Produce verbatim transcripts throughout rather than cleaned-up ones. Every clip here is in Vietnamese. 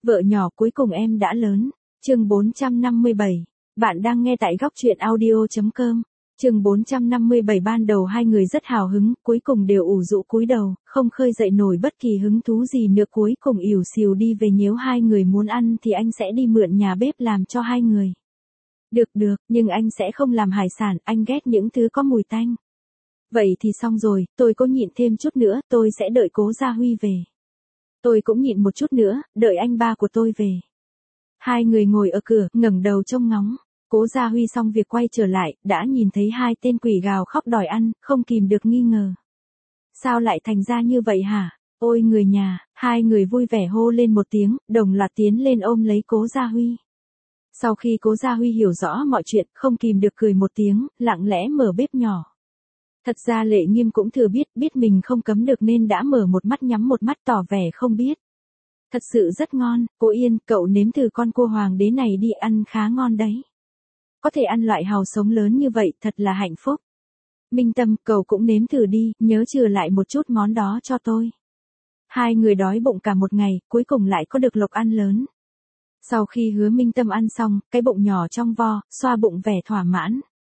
Vợ nhỏ cuối cùng em đã lớn. Chương bốn trăm năm mươi bảy. Bạn đang nghe tại góc truyện audio chấm com. Chương bốn trăm năm mươi bảy. Ban đầu hai người rất hào hứng, cuối cùng đều ủ rũ cúi đầu, không khơi dậy nổi bất kỳ hứng thú gì nữa, cuối cùng ỉu xìu đi về. Nếu hai người muốn ăn thì anh sẽ đi mượn nhà bếp làm cho hai người. Được được, nhưng anh sẽ không làm hải sản, anh ghét những thứ có mùi tanh. Vậy thì xong rồi, tôi có nhịn thêm chút nữa, tôi sẽ đợi Cố Gia Huy về. Tôi cũng nhịn một chút nữa, đợi anh ba của tôi về. Hai người ngồi ở cửa, ngẩng đầu trông ngóng. Cố Gia Huy xong việc quay trở lại, đã nhìn thấy hai tên quỷ gào khóc đòi ăn, không kìm được nghi ngờ. Sao lại thành ra như vậy hả? Ôi người nhà, hai người vui vẻ hô lên một tiếng, đồng loạt tiến lên ôm lấy Cố Gia Huy. Sau khi Cố Gia Huy hiểu rõ mọi chuyện, không kìm được cười một tiếng, lặng lẽ mở bếp nhỏ. Thật ra Lệ Nghiêm cũng thừa biết, biết mình không cấm được nên đã mở một mắt nhắm một mắt tỏ vẻ không biết. Thật sự rất ngon, cô Yên, cậu nếm thử con cua hoàng đế này đi, ăn khá ngon đấy. Có thể ăn loại hàu sống lớn như vậy, thật là hạnh phúc. Minh Tâm, cậu cũng nếm thử đi, nhớ trừ lại một chút món đó cho tôi. Hai người đói bụng cả một ngày, cuối cùng lại có được lộc ăn lớn. Sau khi Hứa Minh Tâm ăn xong, cái bụng nhỏ trong vo, xoa bụng vẻ thỏa mãn.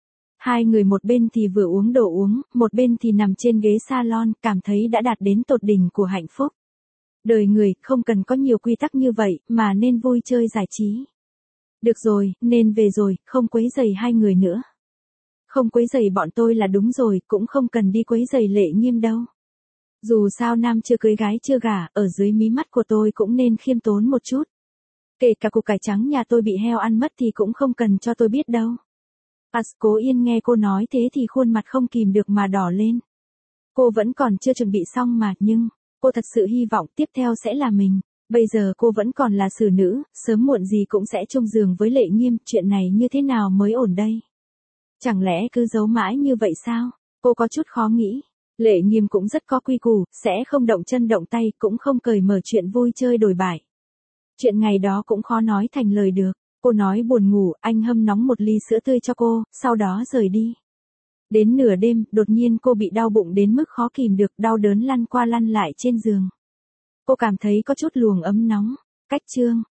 Hai người một bên thì vừa uống đồ uống, một bên thì nằm trên ghế salon, cảm thấy đã đạt đến tột đỉnh của hạnh phúc. Đời người, không cần có nhiều quy tắc như vậy, mà nên vui chơi giải trí. Được rồi, nên về rồi, không quấy rầy hai người nữa. Không quấy rầy bọn tôi là đúng rồi, cũng không cần đi quấy rầy Lệ Nghiêm đâu. Dù sao nam chưa cưới gái chưa gả, ở dưới mí mắt của tôi cũng nên khiêm tốn một chút. Kể cả củ cải trắng nhà tôi bị heo ăn mất thì cũng không cần cho tôi biết đâu. As, Cố Yên nghe cô nói thế thì khuôn mặt không kìm được mà đỏ lên. Cô vẫn còn chưa chuẩn bị xong mà, nhưng, cô thật sự hy vọng tiếp theo sẽ là mình. Bây giờ cô vẫn còn là xử nữ, sớm muộn gì cũng sẽ chung giường với Lệ Nghiêm, chuyện này như thế nào mới ổn đây? Chẳng lẽ cứ giấu mãi như vậy sao? Cô có chút khó nghĩ. Lệ Nghiêm cũng rất có quy củ, sẽ không động chân động tay, cũng không cởi mở chuyện vui chơi đổi bại. Chuyện ngày đó cũng khó nói thành lời được. Cô nói buồn ngủ, anh hâm nóng một ly sữa tươi cho cô, sau đó rời đi. Đến nửa đêm, đột nhiên cô bị đau bụng đến mức khó kìm được, đau đớn lăn qua lăn lại trên giường. Cô cảm thấy có chút luồng ấm nóng. Cách chương.